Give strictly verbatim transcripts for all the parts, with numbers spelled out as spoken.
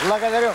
Благодарю.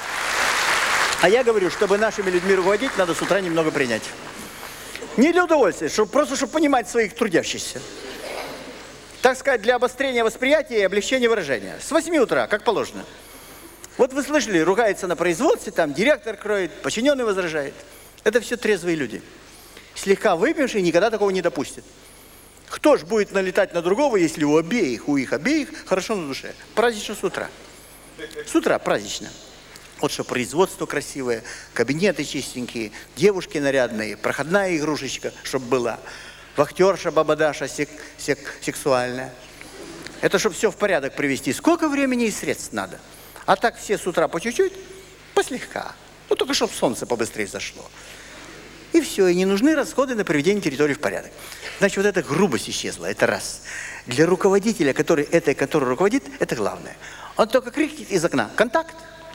А я говорю, чтобы нашими людьми руководить, надо с утра немного принять. Не для удовольствия, чтобы, просто чтобы понимать своих трудящихся. Так сказать, для обострения восприятия и облегчения выражения. С восьми утра, как положено. Вот вы слышали, ругается на производстве, там директор кроет, подчиненный возражает. Это все трезвые люди. Слегка выпившие никогда такого не допустят. Кто ж будет налетать на другого, если у обеих, у их обеих хорошо на душе? Празднично с утра. С утра празднично. Вот что производство красивое, кабинеты чистенькие, девушки нарядные, проходная игрушечка, чтобы была, вахтерша бабадаша сек, сек, сексуальная. Это чтобы все в порядок привести. Сколько времени и средств надо? А так все с утра по чуть-чуть, послегка. Ну только чтобы солнце побыстрее зашло. И все, и не нужны расходы на приведение территории в порядок. Значит, вот эта грубость исчезла, это раз. Для руководителя, который этой, который руководит, это главное. Он только крикнет из окна: контакт.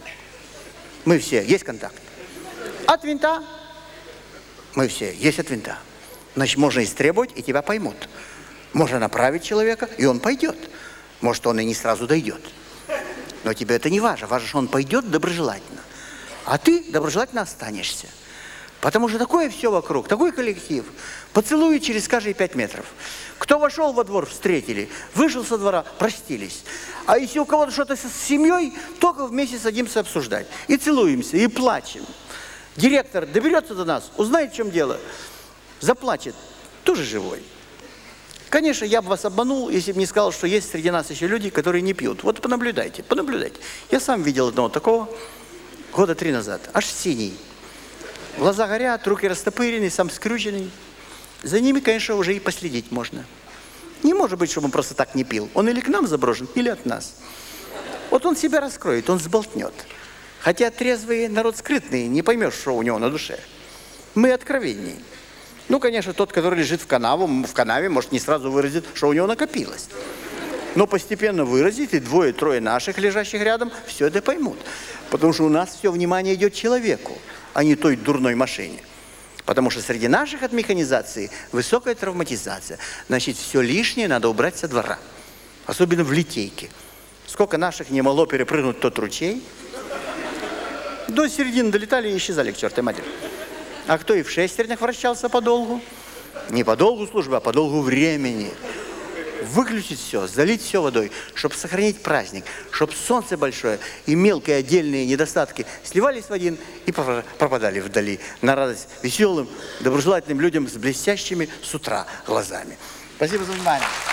Мы все, есть контакт. От винта. Мы все, есть от винта. Значит, можно истребовать, и тебя поймут. Можно направить человека, и он пойдет. Может, он и не сразу дойдет. Но тебе это не важно. Важно, что он пойдет доброжелательно. А ты доброжелательно останешься. Потому что такое все вокруг, такой коллектив. Поцелуи через каждые пять метров. Кто вошел во двор, встретили. Вышел со двора, простились. А если у кого-то что-то с семьей, только вместе садимся обсуждать. И целуемся, и плачем. Директор доберется до нас, узнает, в чем дело. Заплачет. Тоже живой. Конечно, я бы вас обманул, если бы не сказал, что есть среди нас еще люди, которые не пьют. Вот понаблюдайте, понаблюдайте. Я сам видел одного такого года три назад. Аж синий. Глаза горят, руки растопырены, сам скрюченный. За ними, конечно, уже и последить можно. Не может быть, чтобы он просто так не пил. Он или к нам заброшен, или от нас. Вот он себя раскроет, он сболтнет. Хотя трезвый народ скрытный, не поймешь, что у него на душе. Мы откровенней. Ну, конечно, тот, который лежит в канаву, в канаве, может, не сразу выразит, что у него накопилось. Но постепенно выразит, и двое-трое наших, лежащих рядом, все это поймут. Потому что у нас все внимание идет человеку, а не той дурной машине. Потому что среди наших от механизации высокая травматизация. Значит, все лишнее надо убрать со двора. Особенно в литейке. Сколько наших не могло перепрыгнуть тот ручей. До середины долетали и исчезали к чертовой матери. А кто и в шестернях вращался подолгу? Не по долгу службы, а по долгу времени. Выключить все, залить все водой, чтобы сохранить праздник, чтобы солнце большое и мелкие отдельные недостатки сливались в один и пропадали вдали на радость веселым, доброжелательным людям с блестящими с утра глазами. Спасибо за внимание.